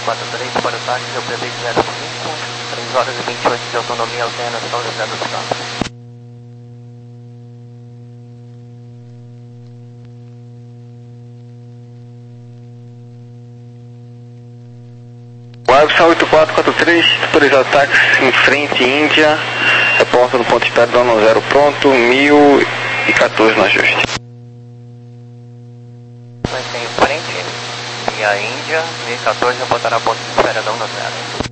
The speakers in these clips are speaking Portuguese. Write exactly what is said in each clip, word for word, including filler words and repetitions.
quatro três para o táxi, eu previ zero cinco, três horas e vinte e oito de autonomia alterna São José dos Campos. Webson oito quatro quatro três, autorizado táxi em frente, Índia, reporta no ponto de espera, dono zero pronto, mil e quatorze no ajuste. Mas tem em frente, e a Índia, mil e quatorze, reportará ponto de espera, dono zero.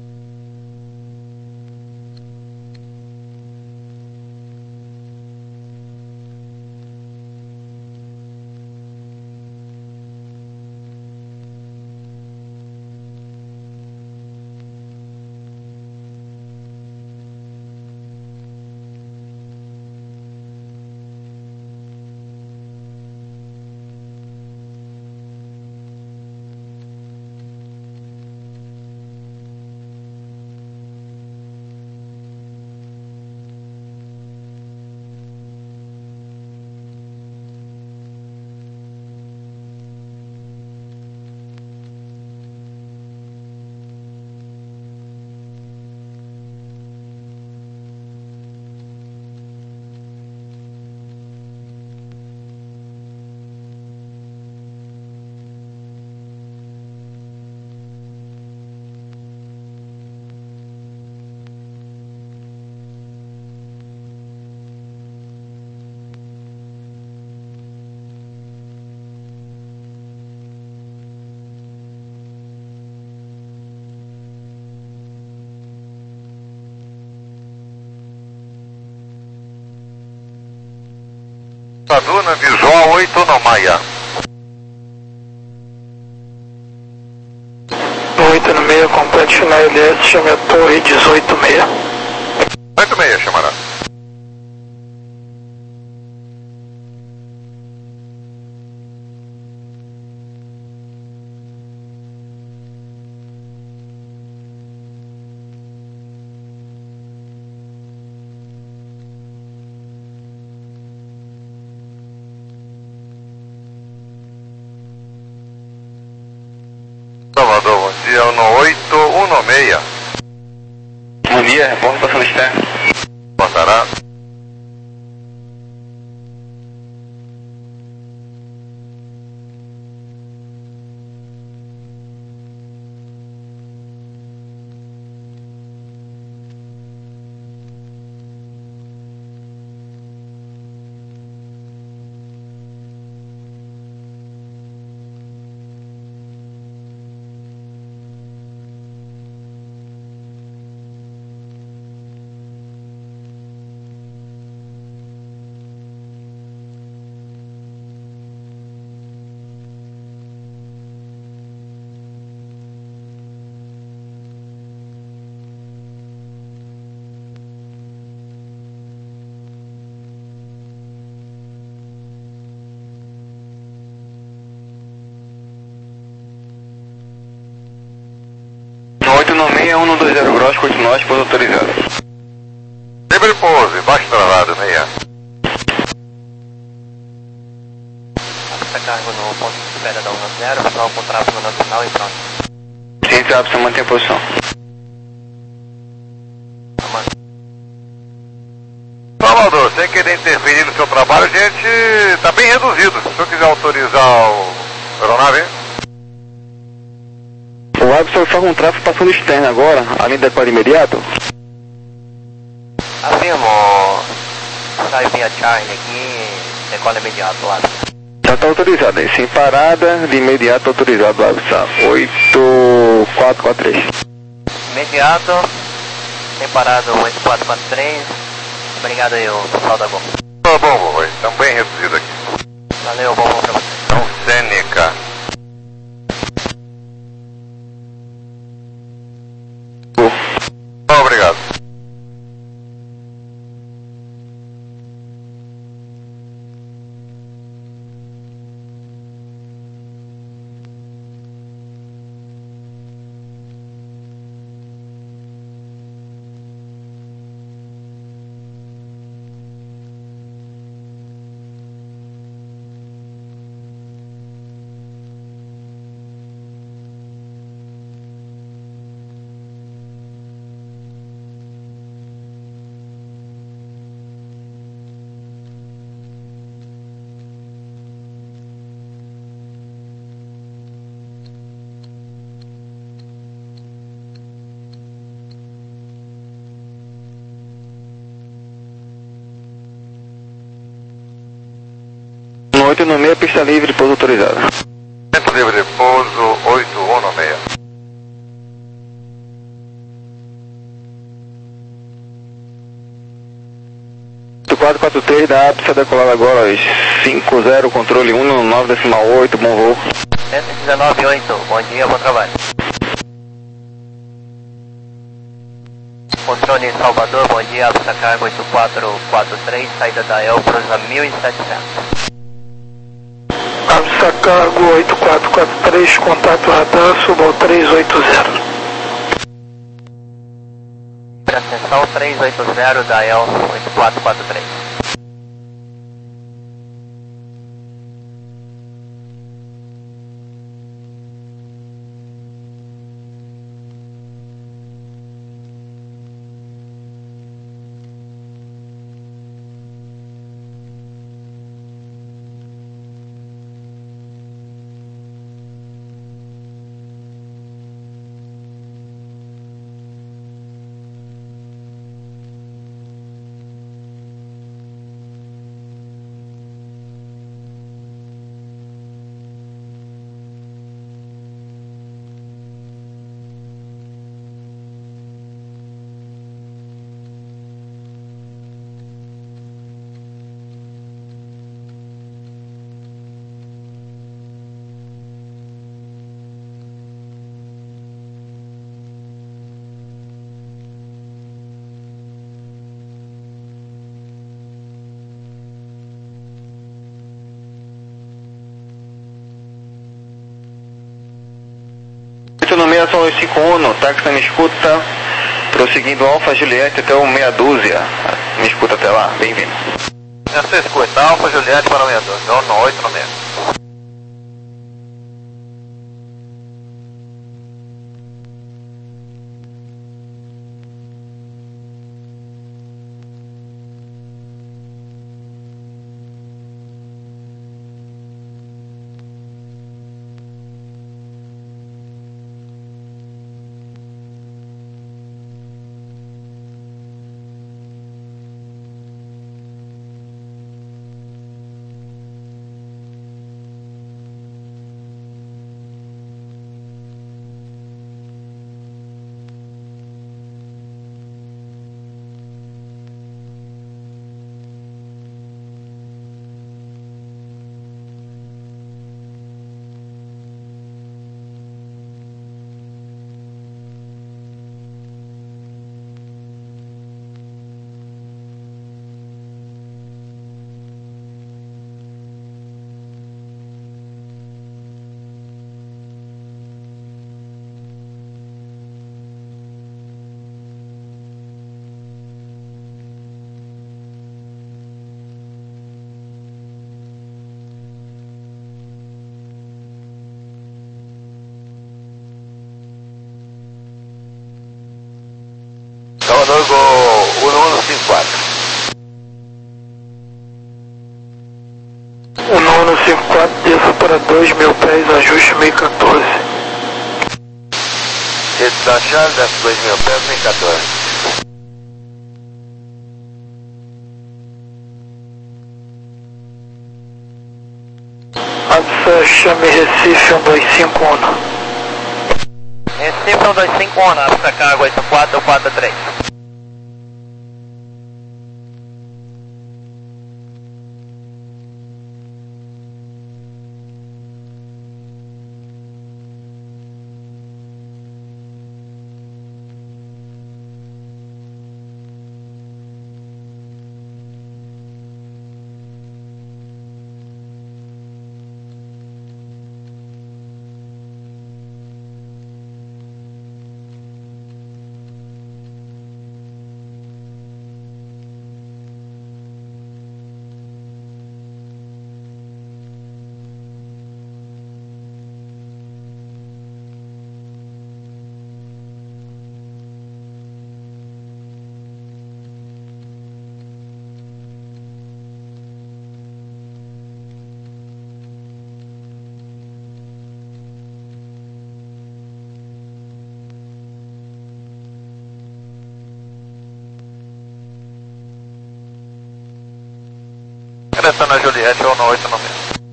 Paduna, visual oito no Maia. oito no meio, complete na L S, chame a torre dezoito seis. oito seis, chamará. Salvador, bom dia, no oito um seis. Bom dia, reporta passando externo. Passará. oito nove seis, um dois zero grosso, continua, esposa autorizada. Livre pose, baixo travado, meia. Está cargo no ponto de espera da um zero, pessoal com tráfego nacional e pronto. Sim, você mantém a posição. Salvador, sem querer interferir no seu trabalho, a gente está bem reduzido. Se o senhor quiser autorizar o aeronave, hein? O Webson faz um tráfego passando externo agora, além da quadra imediato. Afirmo, sai via Charlie aqui, decola imediato lá. Já está autorizado, hein? Sem parada, de imediato autorizado, Webson. oito quatro quatro três. Imediato, sem parado oito quatro quatro três. Obrigado aí, o pessoal da Gol. Tá bom, vovô, estamos bem reduzidos aqui. Valeu, bom voo pra você. Então, Sêneca. Obrigado. oito no seis, pista livre, pouso autorizado. Tempo livre, pouso oito um no seis. quatro quatro três da ápice decolado agora, cinco zero, controle um no nove decimal oito, bom voo. cento e dezenove oito, bom dia, bom trabalho. Controle Salvador, bom dia, Alfa Cargo oito quatro quatro três, saída da Elbrus a mil e setecentos. Alfa Cargo oito quatro quatro três, contato radar, suba ao três oito zero. Ascensão três oito zero da E L oito quatro quatro três. oito no seis, são os cinco um, táxi me escuta, prosseguindo Alfa Juliette até o meia dúzia, me escuta até lá, bem-vindo. Essa escuta, Alfa Juliette para o meia dúzia, no oito no seis. Salvador Gol um um cinco quatro. O nono cinco quatro desça para dois mil pés, ajuste mil e quatorze. Despachar das dois mil pés, mil e quatorze. Alfa chame Recife um dois cinco um. Recife um dois cinco um, Alfa Cargo oito quatro quatro três. Direção na Juliette ou no oito no seis.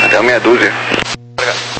Até meia dúzia. Obrigado.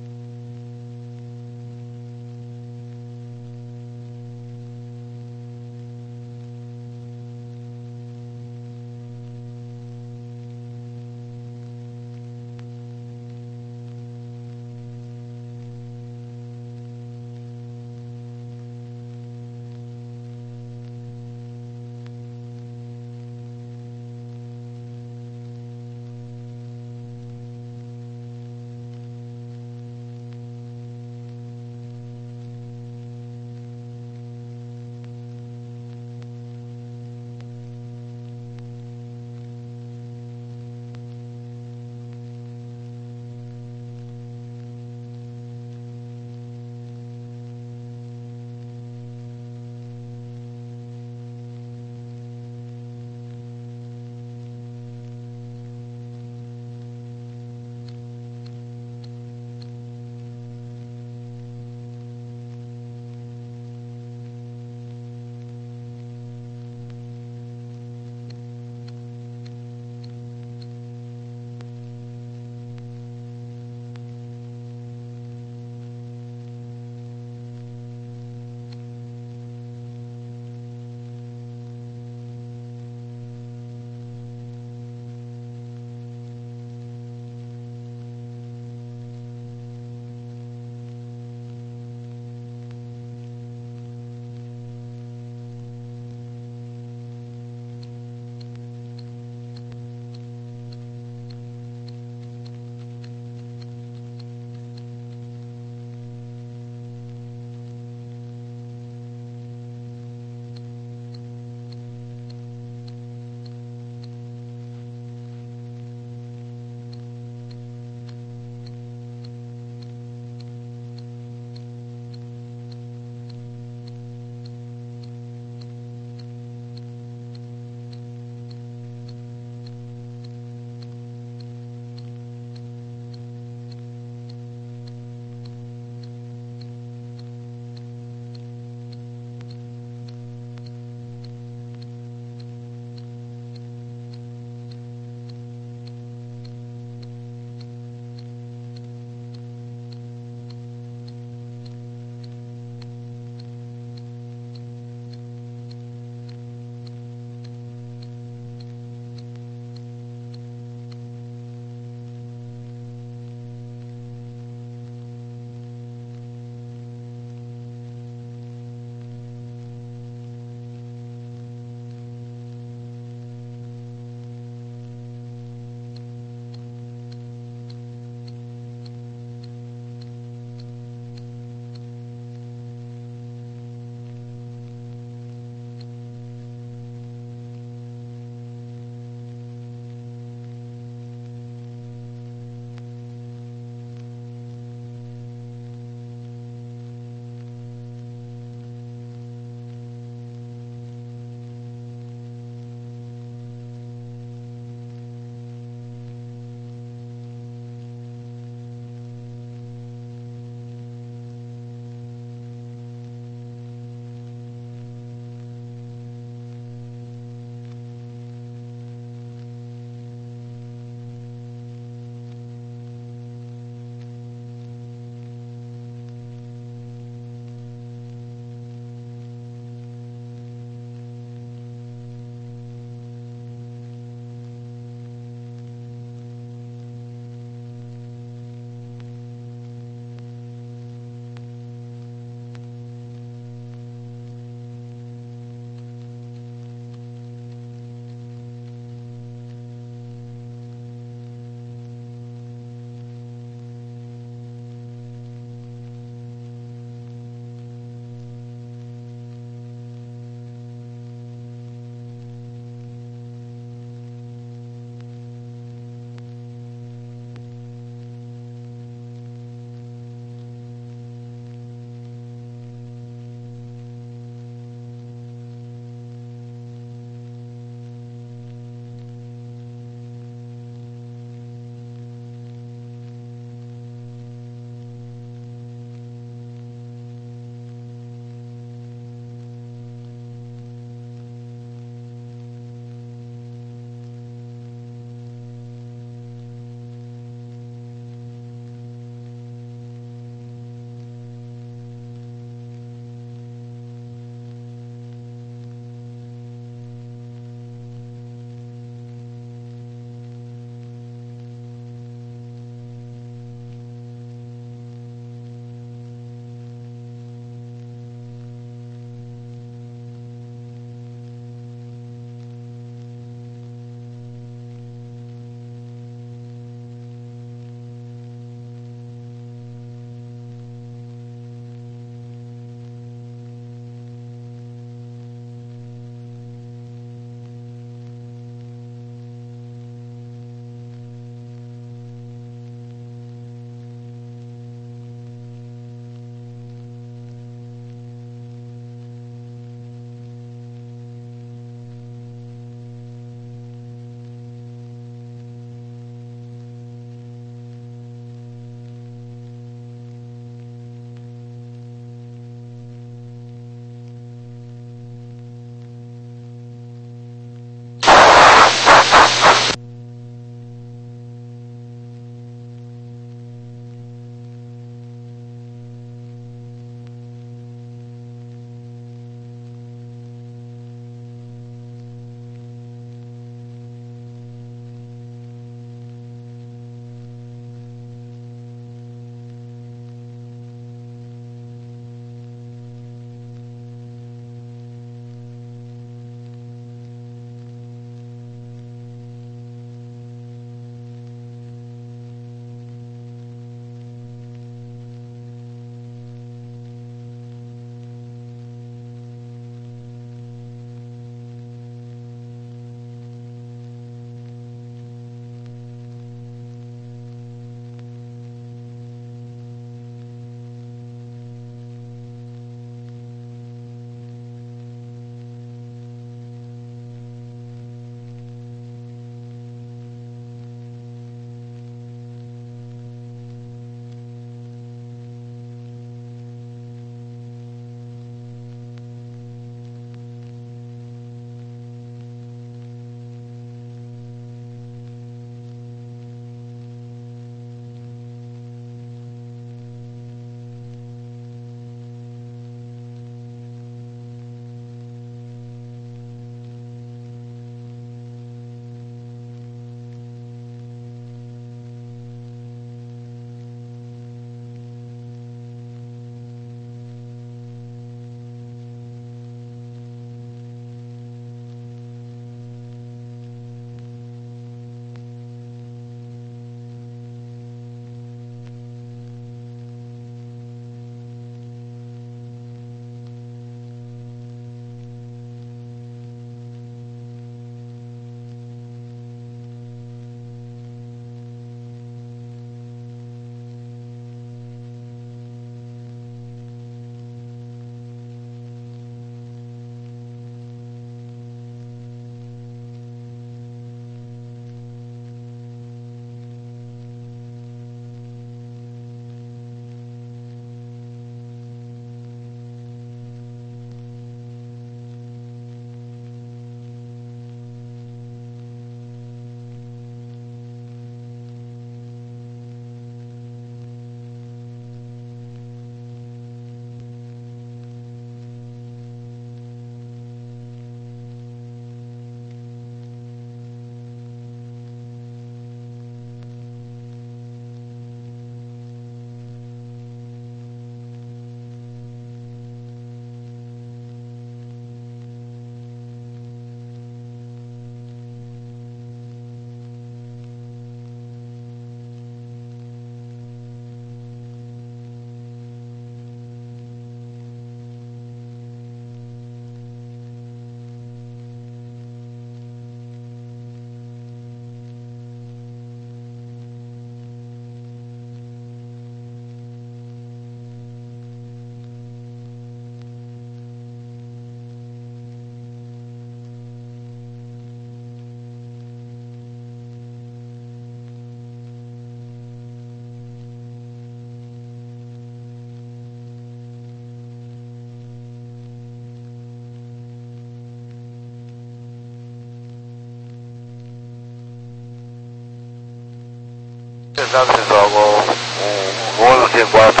Pesado visual, um, um ônibus em quatro.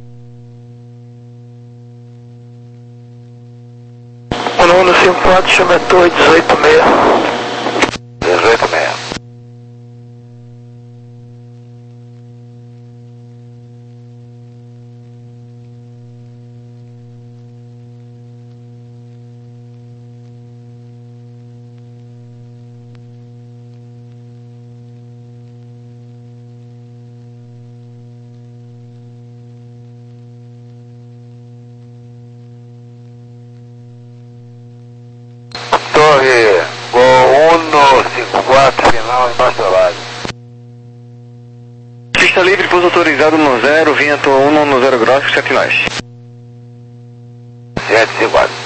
O nono cinco quatro chama Torre dezoito seis. dezoito seis. Torre, Gol um cinco quatro, final embaixo do lado. Pista livre, pouso autorizado no zero, vento um no zero graus, sete nós. sete cinco quatro.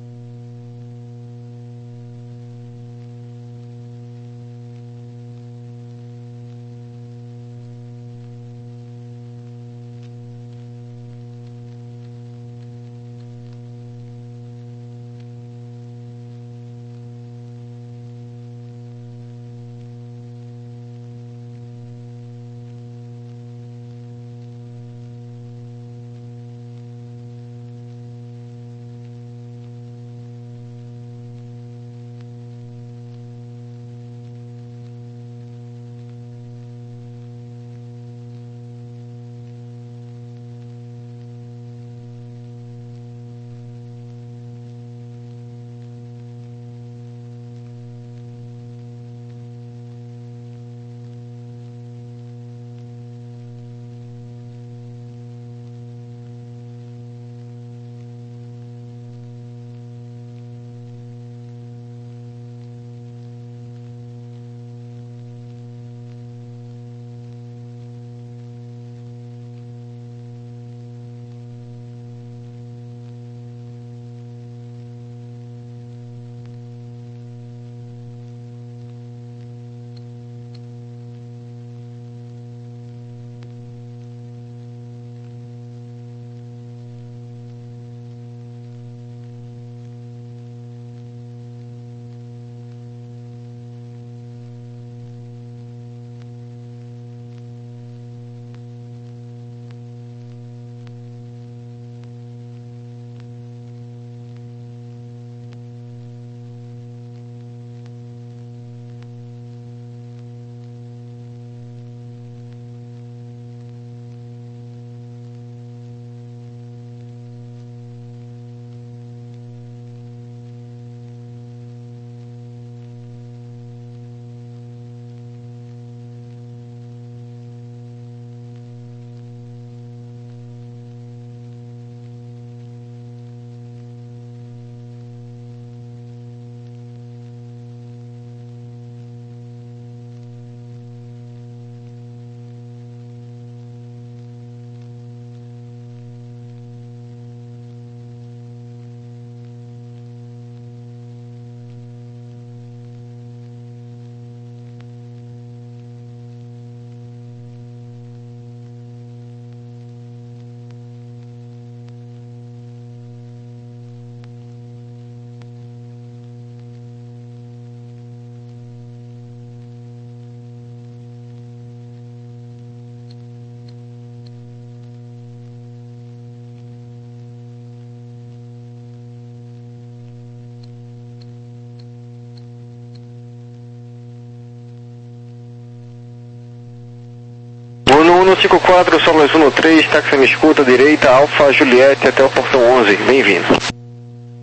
um cinco quatro, Solas um três, táxi me escuta, direita, Alfa Juliette até o portão onze, bem-vindo.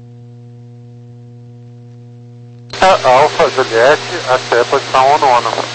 Alfa Juliette até a posição um no